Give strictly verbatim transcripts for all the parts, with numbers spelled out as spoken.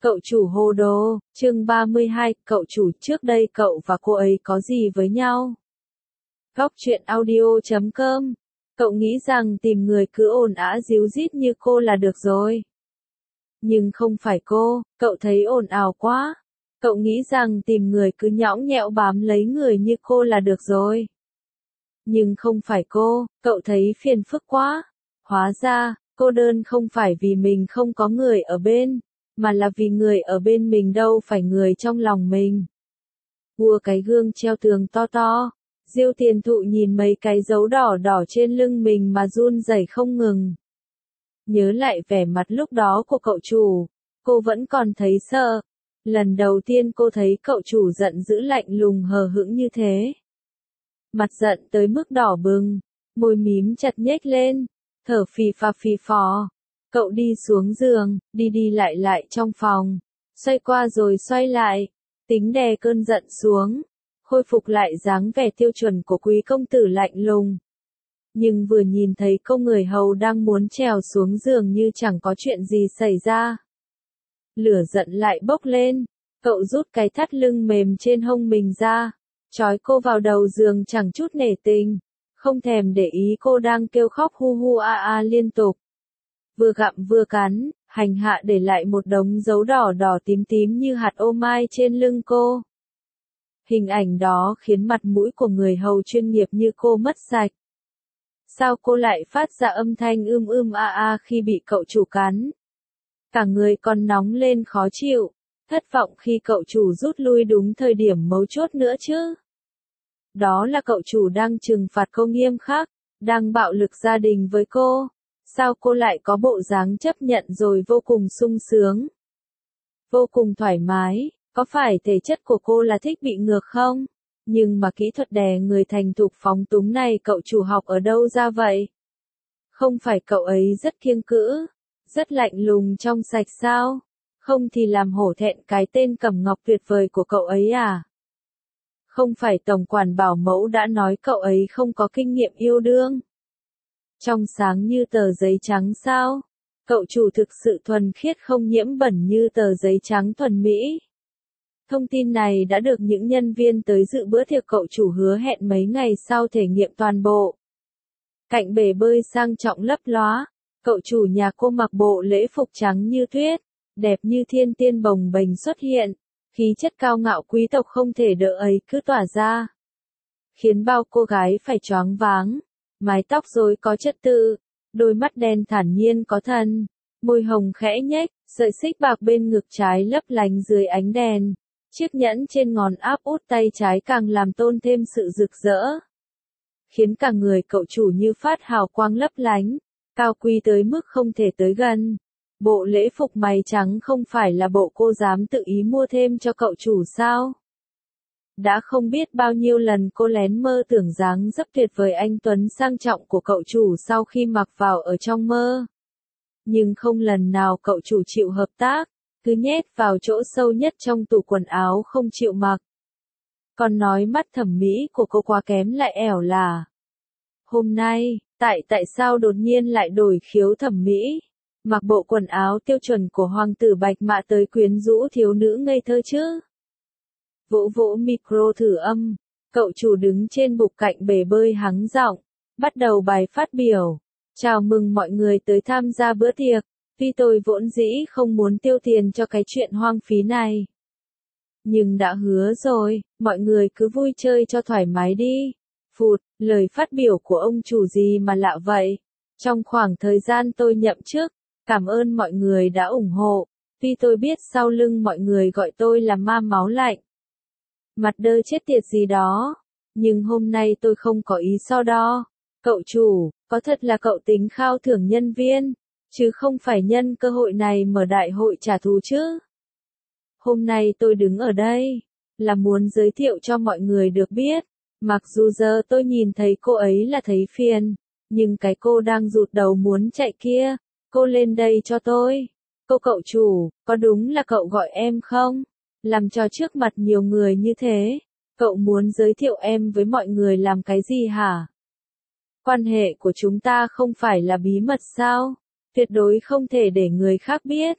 Cậu chủ hồ đồ, chương ba mươi hai, cậu chủ trước đây cậu và cô ấy có gì với nhau? Góc truyện audio chấm com. Cậu nghĩ rằng tìm người cứ ồn ào díu dít như cô là được rồi. Nhưng không phải cô, cậu thấy ồn ào quá. Cậu nghĩ rằng tìm người cứ nhõng nhẽo bám lấy người như cô là được rồi. Nhưng không phải cô, cậu thấy phiền phức quá. Hóa ra, cô đơn không phải vì mình không có người ở bên, mà là vì người ở bên mình đâu phải người trong lòng mình. Vua cái gương treo tường to to, Diêu Tiền Thụ nhìn mấy cái dấu đỏ đỏ trên lưng mình mà run rẩy không ngừng. Nhớ lại vẻ mặt lúc đó của cậu chủ, cô vẫn còn thấy sợ. Lần đầu tiên cô thấy cậu chủ giận dữ lạnh lùng hờ hững như thế. Mặt giận tới mức đỏ bừng, môi mím chặt nhếch lên, thở phì phà phì phò. Cậu đi xuống giường, đi đi lại lại trong phòng, xoay qua rồi xoay lại, tính đè cơn giận xuống, khôi phục lại dáng vẻ tiêu chuẩn của quý công tử lạnh lùng. Nhưng vừa nhìn thấy cô người hầu đang muốn trèo xuống giường như chẳng có chuyện gì xảy ra. Lửa giận lại bốc lên, cậu rút cái thắt lưng mềm trên hông mình ra, trói cô vào đầu giường chẳng chút nể tình, không thèm để ý cô đang kêu khóc hu hu a a liên tục. Vừa gặm vừa cắn, hành hạ để lại một đống dấu đỏ đỏ tím tím như hạt ô mai trên lưng cô. Hình ảnh đó khiến mặt mũi của người hầu chuyên nghiệp như cô mất sạch. Sao cô lại phát ra âm thanh ưm ưm a a khi bị cậu chủ cắn? Cả người còn nóng lên khó chịu, thất vọng khi cậu chủ rút lui đúng thời điểm mấu chốt nữa chứ. Đó là cậu chủ đang trừng phạt cô nghiêm khắc, đang bạo lực gia đình với cô. Sao cô lại có bộ dáng chấp nhận rồi vô cùng sung sướng? Vô cùng thoải mái, có phải thể chất của cô là thích bị ngược không? Nhưng mà kỹ thuật đè người thành thục phóng túng này cậu chủ học ở đâu ra vậy? Không phải cậu ấy rất kiêng cữ, rất lạnh lùng trong sạch sao? Không thì làm hổ thẹn cái tên Cẩm Ngọc tuyệt vời của cậu ấy à? Không phải tổng quản bảo mẫu đã nói cậu ấy không có kinh nghiệm yêu đương? Trong sáng như tờ giấy trắng sao? Cậu chủ thực sự thuần khiết không nhiễm bẩn như tờ giấy trắng thuần mỹ. Thông tin này đã được những nhân viên tới dự bữa tiệc cậu chủ hứa hẹn mấy ngày sau thể nghiệm toàn bộ. Cạnh bể bơi sang trọng lấp lóa, cậu chủ nhà cô mặc bộ lễ phục trắng như tuyết, đẹp như thiên tiên bồng bềnh xuất hiện, khí chất cao ngạo quý tộc không thể đỡ ấy cứ tỏa ra. Khiến bao cô gái phải choáng váng. Mái tóc rối có trật tự, đôi mắt đen thản nhiên có thần, môi hồng khẽ nhếch, sợi xích bạc bên ngực trái lấp lánh dưới ánh đèn, chiếc nhẫn trên ngón áp út tay trái càng làm tôn thêm sự rực rỡ. Khiến cả người cậu chủ như phát hào quang lấp lánh, cao quý tới mức không thể tới gần. Bộ lễ phục mày trắng không phải là bộ cô dám tự ý mua thêm cho cậu chủ sao? Đã không biết bao nhiêu lần cô lén mơ tưởng dáng dấp tuyệt vời anh tuấn sang trọng của cậu chủ sau khi mặc vào ở trong mơ. Nhưng không lần nào cậu chủ chịu hợp tác, cứ nhét vào chỗ sâu nhất trong tủ quần áo không chịu mặc. Còn nói mắt thẩm mỹ của cô quá kém lại ẻo là. Hôm nay, tại tại sao đột nhiên lại đổi khiếu thẩm mỹ? Mặc bộ quần áo tiêu chuẩn của hoàng tử bạch mã tới quyến rũ thiếu nữ ngây thơ chứ? Vỗ vỗ micro thử âm, cậu chủ đứng trên bục cạnh bể bơi hắng giọng, bắt đầu bài phát biểu. Chào mừng mọi người tới tham gia bữa tiệc, tuy tôi vốn dĩ không muốn tiêu tiền cho cái chuyện hoang phí này. Nhưng đã hứa rồi, mọi người cứ vui chơi cho thoải mái đi. Phụt, lời phát biểu của ông chủ gì mà lạ vậy? Trong khoảng thời gian tôi nhậm chức, cảm ơn mọi người đã ủng hộ, tuy tôi biết sau lưng mọi người gọi tôi là ma máu lạnh. Mặt đơ chết tiệt gì đó, nhưng hôm nay tôi không có ý so đo. Cậu chủ, có thật là cậu tính khao thưởng nhân viên, chứ không phải nhân cơ hội này mở đại hội trả thù chứ. Hôm nay tôi đứng ở đây, là muốn giới thiệu cho mọi người được biết, mặc dù giờ tôi nhìn thấy cô ấy là thấy phiền, nhưng cái cô đang rụt đầu muốn chạy kia, cô lên đây cho tôi. Cô cậu chủ, có đúng là cậu gọi em không? Làm cho trước mặt nhiều người như thế, cậu muốn giới thiệu em với mọi người làm cái gì hả? Quan hệ của chúng ta không phải là bí mật sao? Tuyệt đối không thể để người khác biết.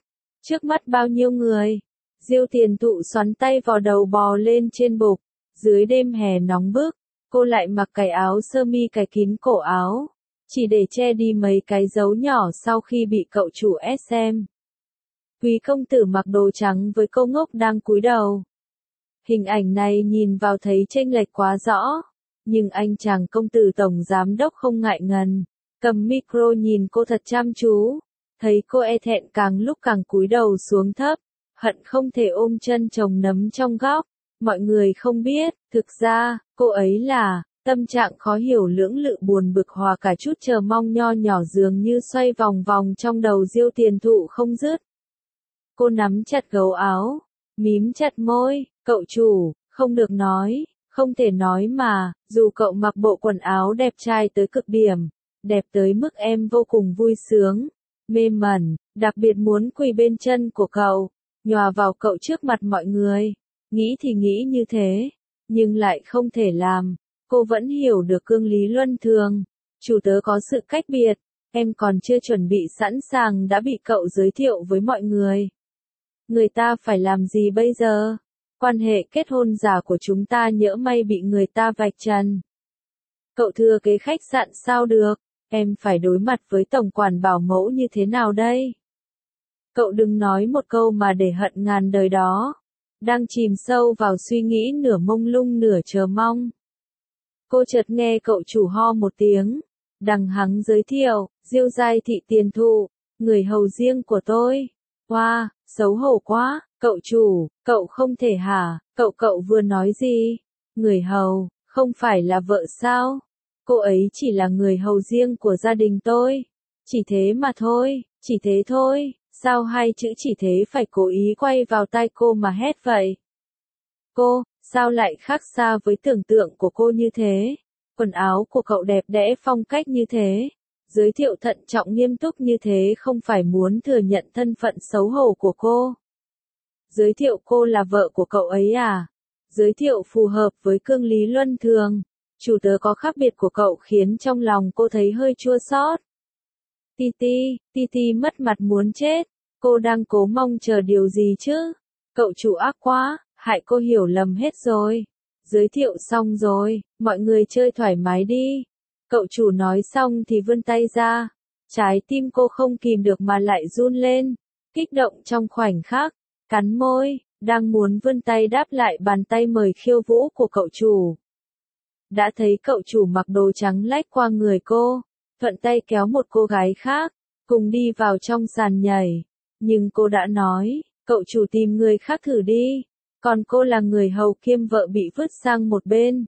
Trước mắt bao nhiêu người? Diêu Tiền Thụ xoắn tay vào đầu bò lên trên bục. Dưới đêm hè nóng bức, cô lại mặc cái áo sơ mi cài kín cổ áo, chỉ để che đi mấy cái dấu nhỏ sau khi bị cậu chủ ép xem. Quý công tử mặc đồ trắng với cô ngốc đang cúi đầu. Hình ảnh này nhìn vào thấy chênh lệch quá rõ, nhưng anh chàng công tử tổng giám đốc không ngại ngần, cầm micro nhìn cô thật chăm chú, thấy cô e thẹn càng lúc càng cúi đầu xuống thấp, hận không thể ôm chân chồng nấm trong góc. Mọi người không biết, thực ra, cô ấy là, tâm trạng khó hiểu lưỡng lự buồn bực hòa cả chút chờ mong nho nhỏ dường như xoay vòng vòng trong đầu Diêu Tiền Thụ không dứt. Cô nắm chặt gấu áo, mím chặt môi, cậu chủ, không được nói, không thể nói mà, dù cậu mặc bộ quần áo đẹp trai tới cực điểm, đẹp tới mức em vô cùng vui sướng, mê mẩn, đặc biệt muốn quỳ bên chân của cậu, nhòa vào cậu trước mặt mọi người. Nghĩ thì nghĩ như thế, nhưng lại không thể làm. Cô vẫn hiểu được cương lý luân thường. Chủ tớ có sự cách biệt, em còn chưa chuẩn bị sẵn sàng đã bị cậu giới thiệu với mọi người. Người ta phải làm gì bây giờ? Quan hệ kết hôn giả của chúng ta nhỡ may bị người ta vạch trần. Cậu thừa kế khách sạn sao được, em phải đối mặt với tổng quản bảo mẫu như thế nào đây? Cậu đừng nói một câu mà để hận ngàn đời đó. Đang chìm sâu vào suy nghĩ nửa mông lung nửa chờ mong. Cô chợt nghe cậu chủ ho một tiếng, đằng hắng giới thiệu, Diêu Giai Thị Tiền Thụ, người hầu riêng của tôi. Wow, xấu hổ quá, cậu chủ, cậu không thể hả, cậu cậu vừa nói gì? Người hầu, không phải là vợ sao? Cô ấy chỉ là người hầu riêng của gia đình tôi. Chỉ thế mà thôi, chỉ thế thôi. Sao hai chữ chỉ thế phải cố ý quay vào tai cô mà hét vậy? Cô, sao lại khác xa với tưởng tượng của cô như thế? Quần áo của cậu đẹp đẽ phong cách như thế. Giới thiệu thận trọng nghiêm túc như thế không phải muốn thừa nhận thân phận xấu hổ của cô. Giới thiệu cô là vợ của cậu ấy à? Giới thiệu phù hợp với cương lý luân thường. Chủ tớ có khác biệt của cậu khiến trong lòng cô thấy hơi chua xót. Titi, Titi mất mặt muốn chết. Cô đang cố mong chờ điều gì chứ? Cậu chủ ác quá, hại cô hiểu lầm hết rồi. Giới thiệu xong rồi, mọi người chơi thoải mái đi. Cậu chủ nói xong thì vươn tay ra. Trái tim cô không kìm được mà lại run lên. Kích động trong khoảnh khắc, cắn môi, đang muốn vươn tay đáp lại bàn tay mời khiêu vũ của cậu chủ. Đã thấy cậu chủ mặc đồ trắng lách qua người cô, thuận tay kéo một cô gái khác, cùng đi vào trong sàn nhảy. Nhưng cô đã nói, cậu chủ tìm người khác thử đi, còn cô là người hầu kiêm vợ bị vứt sang một bên.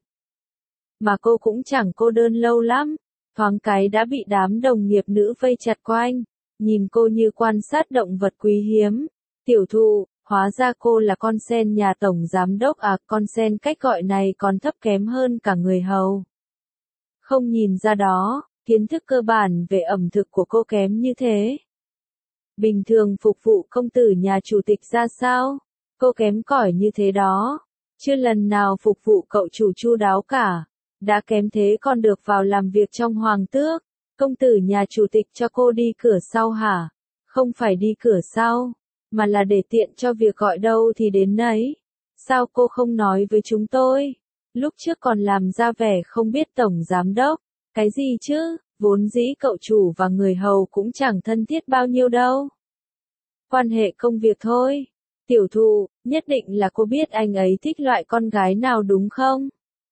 Mà cô cũng chẳng cô đơn lâu lắm, thoáng cái đã bị đám đồng nghiệp nữ vây chặt quanh, nhìn cô như quan sát động vật quý hiếm. Tiểu Thụ, hóa ra cô là con sen nhà tổng giám đốc à, con sen cách gọi này còn thấp kém hơn cả người hầu. Không nhìn ra đó, kiến thức cơ bản về ẩm thực của cô kém như thế. Bình thường phục vụ công tử nhà chủ tịch ra sao? Cô kém cỏi như thế đó. Chưa lần nào phục vụ cậu chủ chu đáo cả. Đã kém thế còn được vào làm việc trong hoàng tước. Công tử nhà chủ tịch cho cô đi cửa sau hả? Không phải đi cửa sau, mà là để tiện cho việc gọi đâu thì đến nấy. Sao cô không nói với chúng tôi? Lúc trước còn làm ra vẻ không biết tổng giám đốc. Cái gì chứ? Vốn dĩ cậu chủ và người hầu cũng chẳng thân thiết bao nhiêu đâu. Quan hệ công việc thôi. Tiểu Thụ, nhất định là cô biết anh ấy thích loại con gái nào đúng không?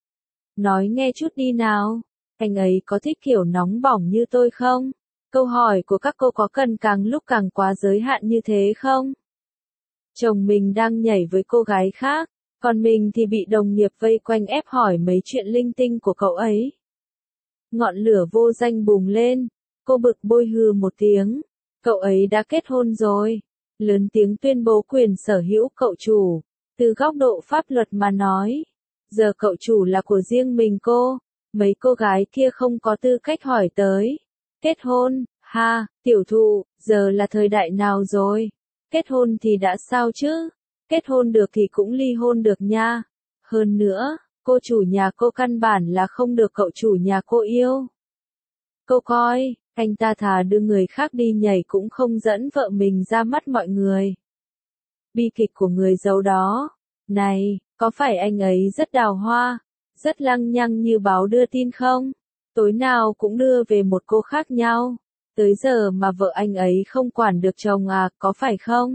Nói nghe chút đi nào. Anh ấy có thích kiểu nóng bỏng như tôi không? Câu hỏi của các cô có cần càng lúc càng quá giới hạn như thế không? Chồng mình đang nhảy với cô gái khác, còn mình thì bị đồng nghiệp vây quanh ép hỏi mấy chuyện linh tinh của cậu ấy. Ngọn lửa vô danh bùng lên, cô bực bội hừ một tiếng. Cậu ấy đã kết hôn rồi. Lớn tiếng tuyên bố quyền sở hữu cậu chủ. Từ góc độ pháp luật mà nói, giờ cậu chủ là của riêng mình cô. Mấy cô gái kia không có tư cách hỏi tới. Kết hôn, ha, Tiểu Thụ, giờ là thời đại nào rồi? Kết hôn thì đã sao chứ? Kết hôn được thì cũng ly hôn được nha. Hơn nữa, cô chủ nhà cô căn bản là không được cậu chủ nhà cô yêu. Cô coi, Anh ta thà đưa người khác đi nhảy cũng không dẫn vợ mình ra mắt mọi người. Bi kịch của người giàu đó. Này, có phải anh ấy rất đào hoa, rất lăng nhăng như báo đưa tin không? Tối nào cũng đưa về một cô khác nhau. Tới giờ mà vợ anh ấy không quản được chồng à, có phải không?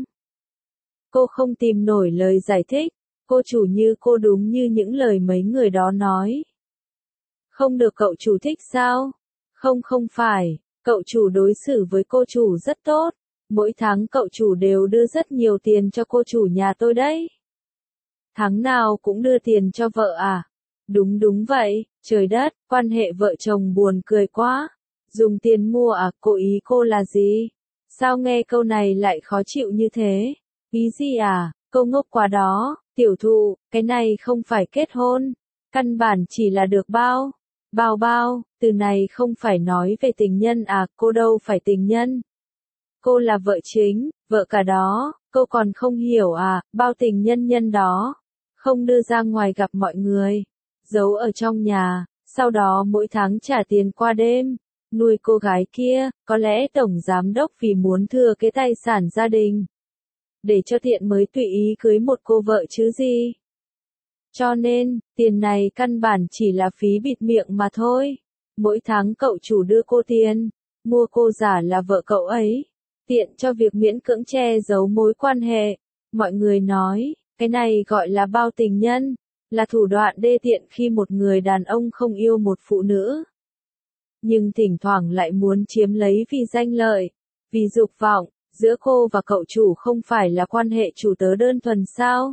Cô không tìm nổi lời giải thích. Cô chủ như cô đúng như những lời mấy người đó nói. Không được cậu chủ thích sao? Không không phải, cậu chủ đối xử với cô chủ rất tốt. Mỗi tháng cậu chủ đều đưa rất nhiều tiền cho cô chủ nhà tôi đấy. Tháng nào cũng đưa tiền cho vợ à? Đúng đúng vậy, trời đất, quan hệ vợ chồng buồn cười quá. Dùng tiền mua à, cô ý cô là gì? Sao nghe câu này lại khó chịu như thế? Ý gì à, câu ngốc quá đó, tiểu thụ, cái này không phải kết hôn. Căn bản chỉ là được bao. Bao bao, từ này không phải nói về tình nhân à, cô đâu phải tình nhân. Cô là vợ chính, vợ cả đó, cô còn không hiểu à, bao tình nhân nhân đó. Không đưa ra ngoài gặp mọi người, giấu ở trong nhà, sau đó mỗi tháng trả tiền qua đêm, nuôi cô gái kia, có lẽ tổng giám đốc vì muốn thừa cái tài sản gia đình. Để cho tiện mới tùy ý cưới một cô vợ chứ gì. Cho nên, tiền này căn bản chỉ là phí bịt miệng mà thôi. Mỗi tháng cậu chủ đưa cô tiền, mua cô giả là vợ cậu ấy, tiện cho việc miễn cưỡng che giấu mối quan hệ. Mọi người nói, cái này gọi là bao tình nhân, là thủ đoạn đê tiện khi một người đàn ông không yêu một phụ nữ. Nhưng thỉnh thoảng lại muốn chiếm lấy vì danh lợi, vì dục vọng, giữa cô và cậu chủ không phải là quan hệ chủ tớ đơn thuần sao?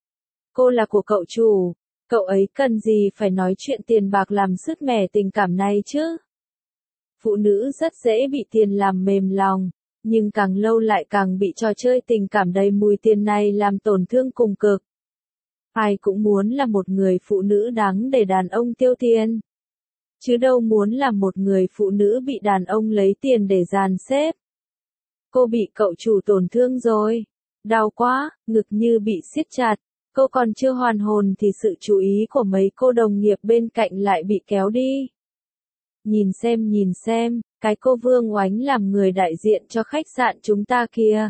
Cô là của cậu chủ, cậu ấy cần gì phải nói chuyện tiền bạc làm sứt mẻ tình cảm này chứ? Phụ nữ rất dễ bị tiền làm mềm lòng, nhưng càng lâu lại càng bị trò chơi tình cảm đầy mùi tiền này làm tổn thương cùng cực. Ai cũng muốn là một người phụ nữ đáng để đàn ông tiêu tiền. Chứ đâu muốn là một người phụ nữ bị đàn ông lấy tiền để dàn xếp. Cô bị cậu chủ tổn thương rồi. Đau quá, ngực như bị siết chặt. Cô còn chưa hoàn hồn thì sự chú ý của mấy cô đồng nghiệp bên cạnh lại bị kéo đi. Nhìn xem nhìn xem, cái cô Vương Oánh làm người đại diện cho khách sạn chúng ta kìa.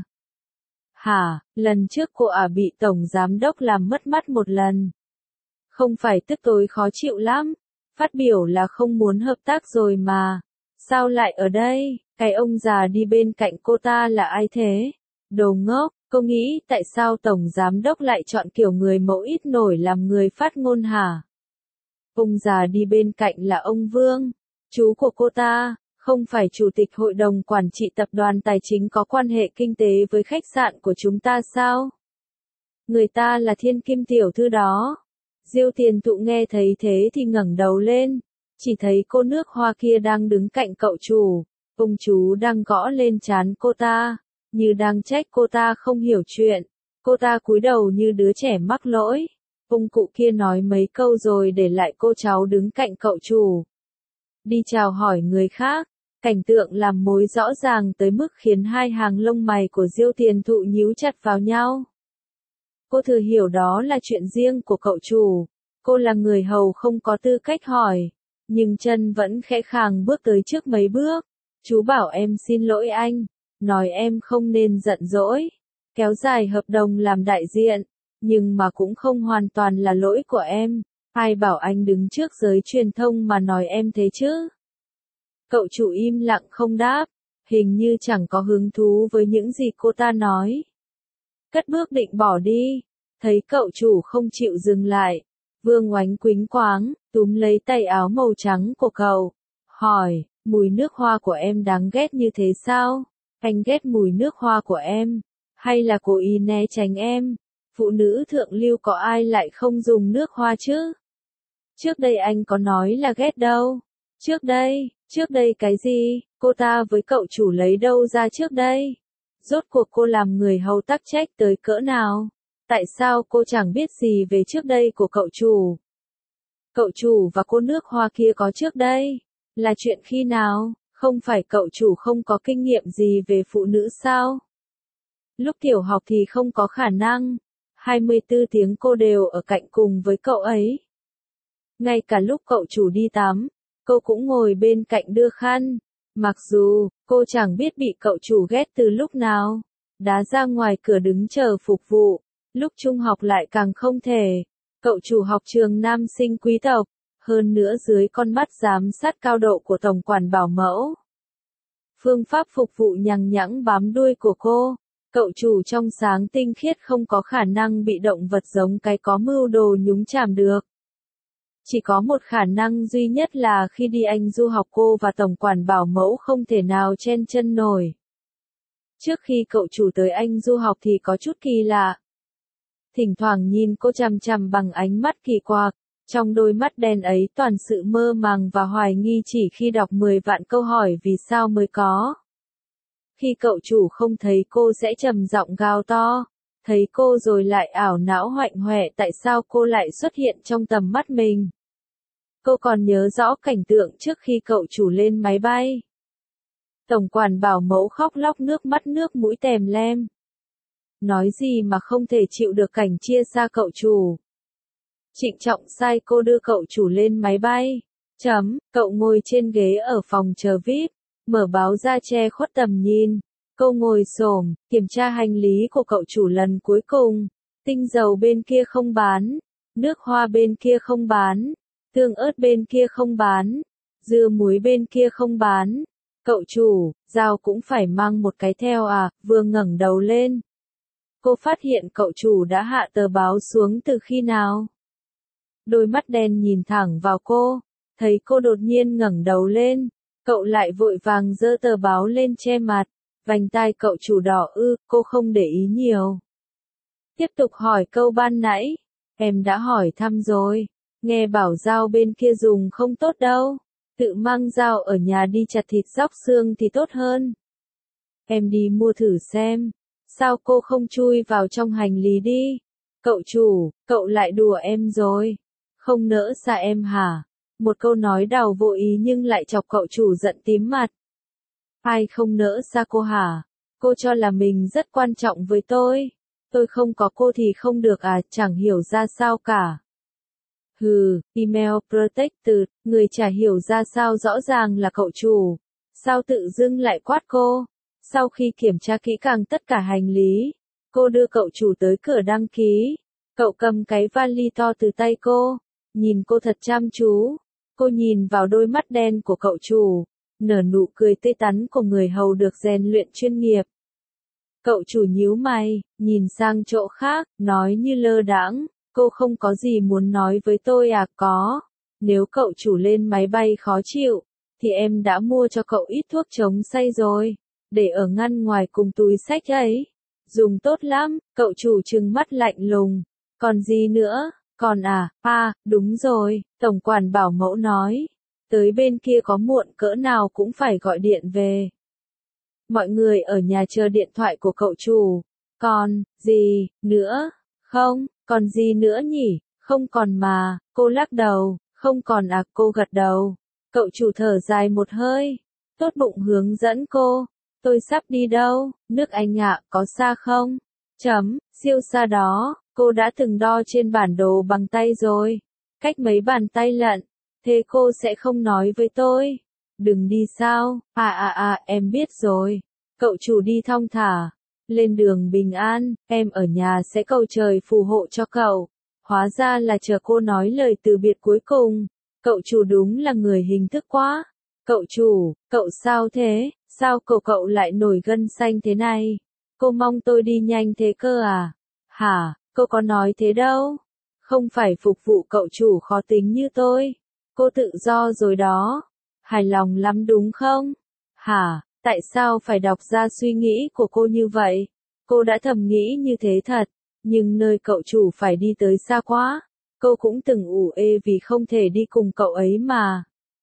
Hả, lần trước cô ả bị tổng giám đốc làm mất mắt một lần. Không phải tức tối khó chịu lắm, phát biểu là không muốn hợp tác rồi mà. Sao lại ở đây, cái ông già đi bên cạnh cô ta là ai thế? Đồ ngốc, cô nghĩ tại sao tổng giám đốc lại chọn kiểu người mẫu ít nổi làm người phát ngôn hả? Ông già đi bên cạnh là ông Vương, chú của cô ta, không phải chủ tịch hội đồng quản trị tập đoàn tài chính có quan hệ kinh tế với khách sạn của chúng ta sao? Người ta là thiên kim tiểu thư đó. Diêu Tiền Thụ nghe thấy thế thì ngẩng đầu lên, chỉ thấy cô nước hoa kia đang đứng cạnh cậu chủ, ông chú đang gõ lên trán cô ta, như đang trách cô ta không hiểu chuyện. Cô ta cúi đầu như đứa trẻ mắc lỗi. Ông cụ kia nói mấy câu rồi để lại cô cháu đứng cạnh cậu chủ. Đi chào hỏi người khác, cảnh tượng làm mối rõ ràng tới mức khiến hai hàng lông mày của Diêu Tiền Thụ nhíu chặt vào nhau. Cô thừa hiểu đó là chuyện riêng của cậu chủ, cô là người hầu không có tư cách hỏi, nhưng chân vẫn khẽ khàng bước tới trước mấy bước. Chú bảo em xin lỗi anh, nói em không nên giận dỗi, kéo dài hợp đồng làm đại diện, nhưng mà cũng không hoàn toàn là lỗi của em, ai bảo anh đứng trước giới truyền thông mà nói em thế chứ. Cậu chủ im lặng không đáp, hình như chẳng có hứng thú với những gì cô ta nói. Cất bước định bỏ đi, thấy cậu chủ không chịu dừng lại, Vương Oánh quính quáng, túm lấy tay áo màu trắng của cậu, hỏi, mùi nước hoa của em đáng ghét như thế sao? Anh ghét mùi nước hoa của em, hay là cố ý né tránh em? Phụ nữ thượng lưu có ai lại không dùng nước hoa chứ? Trước đây anh có nói là ghét đâu. Trước đây, trước đây cái gì, cô ta với cậu chủ lấy đâu ra trước đây? Rốt cuộc cô làm người hầu tắc trách tới cỡ nào? Tại sao cô chẳng biết gì về trước đây của cậu chủ? Cậu chủ và cô nước hoa kia có trước đây? Là chuyện khi nào? Không phải cậu chủ không có kinh nghiệm gì về phụ nữ sao? Lúc tiểu học thì không có khả năng. hai mươi tư tiếng cô đều ở cạnh cùng với cậu ấy. Ngay cả lúc cậu chủ đi tắm, cô cũng ngồi bên cạnh đưa khăn. Mặc dù, cô chẳng biết bị cậu chủ ghét từ lúc nào. Đá ra ngoài cửa đứng chờ phục vụ. Lúc trung học lại càng không thể. Cậu chủ học trường nam sinh quý tộc. Hơn nữa dưới con mắt giám sát cao độ của tổng quản bảo mẫu. Phương pháp phục vụ nhằng nhẵng bám đuôi của cô. Cậu chủ trong sáng tinh khiết không có khả năng bị động vật giống cái có mưu đồ nhúng chàm được. Chỉ có một khả năng duy nhất là khi đi Anh du học cô và tổng quản bảo mẫu không thể nào chen chân nổi. Trước khi cậu chủ tới Anh du học thì có chút kỳ lạ. Thỉnh thoảng nhìn cô chằm chằm bằng ánh mắt kỳ quặc, trong đôi mắt đen ấy toàn sự mơ màng và hoài nghi chỉ khi đọc mười vạn câu hỏi vì sao mới có. Khi cậu chủ không thấy cô sẽ trầm giọng gào to, thấy cô rồi lại ảo não hoạnh hoẹ tại sao cô lại xuất hiện trong tầm mắt mình. Cô còn nhớ rõ cảnh tượng trước khi cậu chủ lên máy bay. Tổng quản bảo mẫu khóc lóc nước mắt nước mũi tèm lem. Nói gì mà không thể chịu được cảnh chia xa cậu chủ. Trịnh trọng sai cô đưa cậu chủ lên máy bay. Chấm, cậu ngồi trên ghế ở phòng chờ vi ai pi, mở báo ra che khuất tầm nhìn. Cô ngồi xổm, kiểm tra hành lý của cậu chủ lần cuối cùng. Tinh dầu bên kia không bán, nước hoa bên kia không bán, tương ớt bên kia không bán, dưa muối bên kia không bán. Cậu chủ, dao cũng phải mang một cái theo à, vừa ngẩng đầu lên. Cô phát hiện cậu chủ đã hạ tờ báo xuống từ khi nào. Đôi mắt đen nhìn thẳng vào cô, thấy cô đột nhiên ngẩng đầu lên, cậu lại vội vàng giơ tờ báo lên che mặt, vành tai cậu chủ đỏ ư, cô không để ý nhiều. Tiếp tục hỏi câu ban nãy, em đã hỏi thăm rồi, nghe bảo dao bên kia dùng không tốt đâu, tự mang dao ở nhà đi chặt thịt róc xương thì tốt hơn. Em đi mua thử xem, sao cô không chui vào trong hành lý đi? Cậu chủ, cậu lại đùa em rồi. Không nỡ xa em hả? Một câu nói đào vô ý nhưng lại chọc cậu chủ giận tím mặt. Ai không nỡ xa cô hả? Cô cho là mình rất quan trọng với tôi. Tôi không có cô thì không được à, chẳng hiểu ra sao cả. Hừ, email protected, người chả hiểu ra sao rõ ràng là cậu chủ. Sao tự dưng lại quát cô? Sau khi kiểm tra kỹ càng tất cả hành lý, cô đưa cậu chủ tới cửa đăng ký. Cậu cầm cái vali to từ tay cô, nhìn cô thật chăm chú. Cô nhìn vào đôi mắt đen của cậu chủ, nở nụ cười tươi tắn của người hầu được rèn luyện chuyên nghiệp. Cậu chủ nhíu mày, nhìn sang chỗ khác, nói như lơ đãng, cô không có gì muốn nói với tôi à? Có, nếu cậu chủ lên máy bay khó chịu, thì em đã mua cho cậu ít thuốc chống say rồi, để ở ngăn ngoài cùng túi xách ấy. Dùng tốt lắm, cậu chủ trừng mắt lạnh lùng. Còn gì nữa? Còn à, à, đúng rồi, tổng quản bảo mẫu nói. Tới bên kia có muộn cỡ nào cũng phải gọi điện về. Mọi người ở nhà chờ điện thoại của cậu chủ. Còn, gì, nữa? Không, còn gì nữa nhỉ? Không còn mà, cô lắc đầu. Không còn à, cô gật đầu. Cậu chủ thở dài một hơi. Tốt bụng hướng dẫn cô. Tôi sắp đi đâu? Nước Anh ạ, có xa không? Chấm, siêu xa đó. Cô đã từng đo trên bản đồ bằng tay rồi. Cách mấy bàn tay lận. Thế cô sẽ không nói với tôi. Đừng đi sao? À à à, em biết rồi. Cậu chủ đi thong thả. Lên đường bình an, em ở nhà sẽ cầu trời phù hộ cho cậu. Hóa ra là chờ cô nói lời từ biệt cuối cùng. Cậu chủ đúng là người hình thức quá. Cậu chủ, cậu sao thế? Sao cậu cậu lại nổi gân xanh thế này? Cô mong tôi đi nhanh thế cơ à? Hả, cô có nói thế đâu. Không phải phục vụ cậu chủ khó tính như tôi. Cô tự do rồi đó. Hài lòng lắm đúng không? Hả, tại sao phải đọc ra suy nghĩ của cô như vậy? Cô đã thầm nghĩ như thế thật. Nhưng nơi cậu chủ phải đi tới xa quá. Cô cũng từng ủ ê vì không thể đi cùng cậu ấy mà.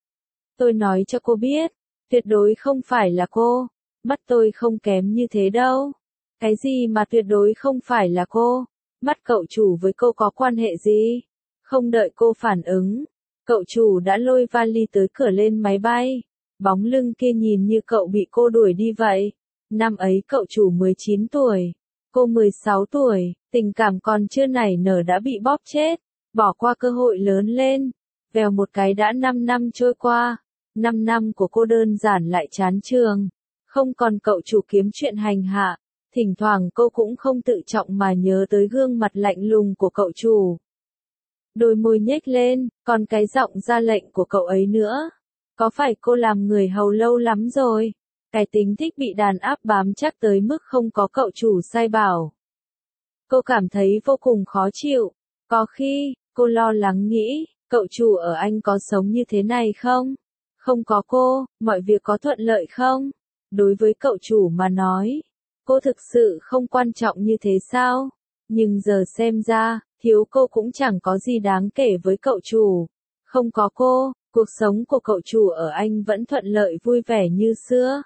Tôi nói cho cô biết. Tuyệt đối không phải là cô. Mắt tôi không kém như thế đâu. Cái gì mà tuyệt đối không phải là cô? Mắt cậu chủ với cô có quan hệ gì? Không đợi cô phản ứng. Cậu chủ đã lôi vali tới cửa lên máy bay. Bóng lưng kia nhìn như cậu bị cô đuổi đi vậy. Năm ấy cậu chủ mười chín tuổi. Cô mười sáu tuổi. Tình cảm còn chưa nảy nở đã bị bóp chết. Bỏ qua cơ hội lớn lên. Vèo một cái đã năm năm trôi qua. Năm năm của cô đơn giản lại chán trường. Không còn cậu chủ kiếm chuyện hành hạ. Thỉnh thoảng cô cũng không tự trọng mà nhớ tới gương mặt lạnh lùng của cậu chủ. Đôi môi nhếch lên, còn cái giọng ra lệnh của cậu ấy nữa. Có phải cô làm người hầu lâu lắm rồi? Cái tính thích bị đàn áp bám chắc tới mức không có cậu chủ sai bảo. Cô cảm thấy vô cùng khó chịu. Có khi, cô lo lắng nghĩ, cậu chủ ở Anh có sống như thế này không? Không có cô, mọi việc có thuận lợi không? Đối với cậu chủ mà nói, cô thực sự không quan trọng như thế sao? Nhưng giờ xem ra, thiếu cô cũng chẳng có gì đáng kể với cậu chủ. Không có cô, cuộc sống của cậu chủ ở Anh vẫn thuận lợi vui vẻ như xưa.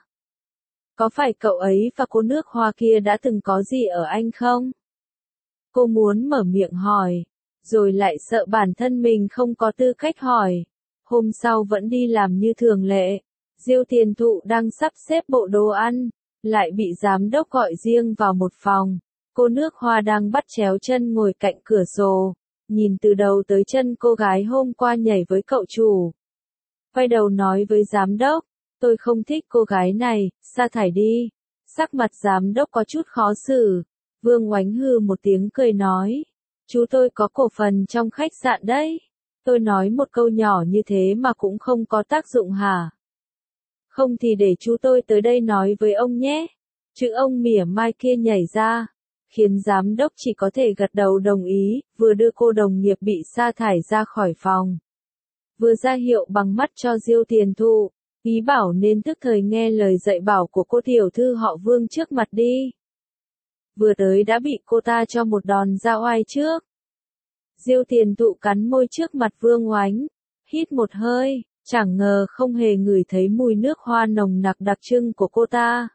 Có phải cậu ấy và cô nước hoa kia đã từng có gì ở Anh không? Cô muốn mở miệng hỏi, rồi lại sợ bản thân mình không có tư cách hỏi. Hôm sau vẫn đi làm như thường lệ. Diêu Tiền Thụ đang sắp xếp bộ đồ ăn, lại bị giám đốc gọi riêng vào một phòng. Cô nước hoa đang bắt chéo chân ngồi cạnh cửa sổ, nhìn từ đầu tới chân cô gái hôm qua nhảy với cậu chủ. Quay đầu nói với giám đốc, tôi không thích cô gái này, sa thải đi. Sắc mặt giám đốc có chút khó xử. Vương Oánh hừ một tiếng cười nói, chú tôi có cổ phần trong khách sạn đấy. Tôi nói một câu nhỏ như thế mà cũng không có tác dụng hả? Không thì để chú tôi tới đây nói với ông nhé. Chữ ông mỉa mai kia nhảy ra, khiến giám đốc chỉ có thể gật đầu đồng ý, vừa đưa cô đồng nghiệp bị sa thải ra khỏi phòng. Vừa ra hiệu bằng mắt cho Diêu Tiền Thụ, ý bảo nên tức thời nghe lời dạy bảo của cô tiểu thư họ Vương trước mặt đi. Vừa tới đã bị cô ta cho một đòn ra oai trước. Diêu Tiền Thụ cắn môi trước mặt Vương Oánh, hít một hơi, chẳng ngờ không hề ngửi thấy mùi nước hoa nồng nặc đặc trưng của cô ta.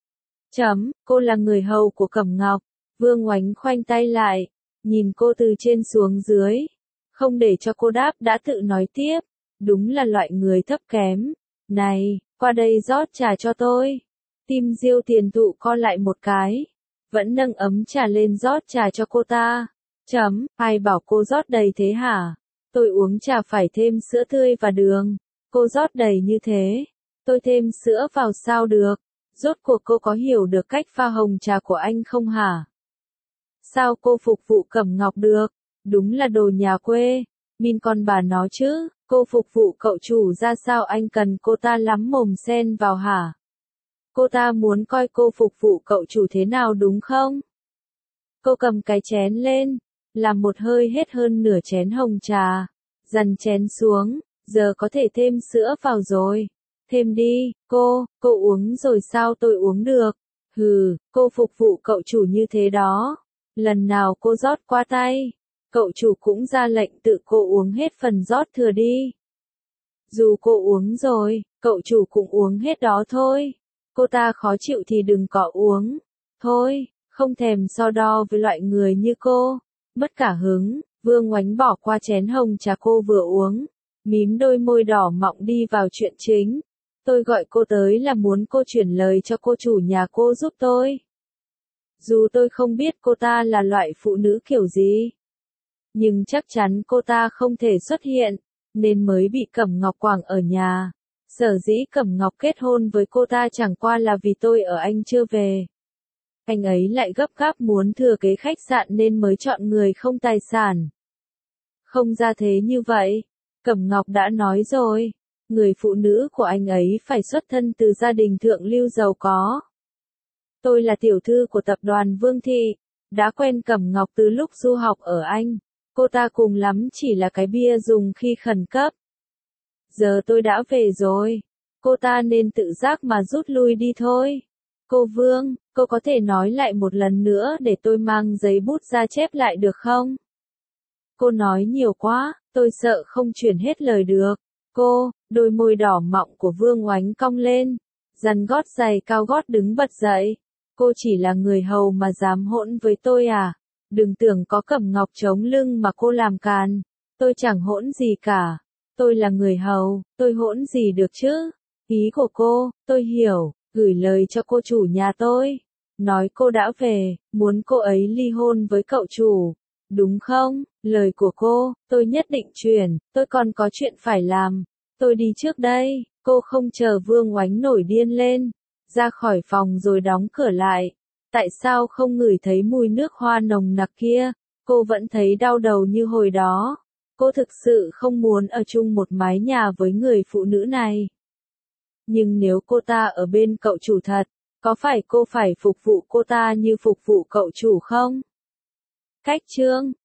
Chấm, cô là người hầu của Cẩm Ngọc. Vương Oánh khoanh tay lại, nhìn cô từ trên xuống dưới. Không để cho cô đáp đã tự nói tiếp, đúng là loại người thấp kém. Này, qua đây rót trà cho tôi. Tim Diêu Tiền Thụ co lại một cái, vẫn nâng ấm trà lên rót trà cho cô ta. Chấm, ai bảo cô rót đầy thế hả? Tôi uống trà phải thêm sữa tươi và đường. Cô rót đầy như thế, tôi thêm sữa vào sao được? Rốt cuộc cô có hiểu được cách pha hồng trà của anh không hả? Sao cô phục vụ Cẩm Ngọc được? Đúng là đồ nhà quê. Min con bà nó chứ, cô phục vụ cậu chủ ra sao anh cần cô ta lắm mồm xen vào hả? Cô ta muốn coi cô phục vụ cậu chủ thế nào đúng không? Cô cầm cái chén lên, làm một hơi hết hơn nửa chén hồng trà, dằn chén xuống, giờ có thể thêm sữa vào rồi. Thêm đi, cô, cô uống rồi sao tôi uống được? Hừ, cô phục vụ cậu chủ như thế đó. Lần nào cô rót qua tay, cậu chủ cũng ra lệnh tự cô uống hết phần rót thừa đi. Dù cô uống rồi, cậu chủ cũng uống hết đó thôi. Cô ta khó chịu thì đừng có uống. Thôi, không thèm so đo với loại người như cô. Mất cả hứng, Vương Oánh bỏ qua chén hồng trà cô vừa uống, mím đôi môi đỏ mọng đi vào chuyện chính. Tôi gọi cô tới là muốn cô chuyển lời cho cô chủ nhà cô giúp tôi. Dù tôi không biết cô ta là loại phụ nữ kiểu gì, nhưng chắc chắn cô ta không thể xuất hiện, nên mới bị Cẩm Ngọc quàng ở nhà. Sở dĩ Cẩm Ngọc kết hôn với cô ta chẳng qua là vì tôi ở Anh chưa về. Anh ấy lại gấp gáp muốn thừa kế khách sạn nên mới chọn người không tài sản. Không ra thế như vậy. Cẩm Ngọc đã nói rồi, người phụ nữ của anh ấy phải xuất thân từ gia đình thượng lưu giàu có. Tôi là tiểu thư của tập đoàn Vương Thị, đã quen Cẩm Ngọc từ lúc du học ở Anh. Cô ta cùng lắm chỉ là cái bia dùng khi khẩn cấp. Giờ tôi đã về rồi, cô ta nên tự giác mà rút lui đi thôi. Cô Vương, cô có thể nói lại một lần nữa để tôi mang giấy bút ra chép lại được không? Cô nói nhiều quá, tôi sợ không chuyển hết lời được. Cô, đôi môi đỏ mọng của Vương Oánh cong lên, giày gót giày cao gót đứng bật dậy. Cô chỉ là người hầu mà dám hỗn với tôi à? Đừng tưởng có Cẩm Ngọc chống lưng mà cô làm càn. Tôi chẳng hỗn gì cả. Tôi là người hầu, tôi hỗn gì được chứ? Ý của cô, tôi hiểu, gửi lời cho cô chủ nhà tôi. Nói cô đã về, muốn cô ấy ly hôn với cậu chủ. Đúng không? Lời của cô, tôi nhất định truyền, tôi còn có chuyện phải làm. Tôi đi trước đây. Cô không chờ Vương Oánh nổi điên lên, ra khỏi phòng rồi đóng cửa lại. Tại sao không ngửi thấy mùi nước hoa nồng nặc kia? Cô vẫn thấy đau đầu như hồi đó. Cô thực sự không muốn ở chung một mái nhà với người phụ nữ này. Nhưng nếu cô ta ở bên cậu chủ thật, có phải cô phải phục vụ cô ta như phục vụ cậu chủ không? Cách chương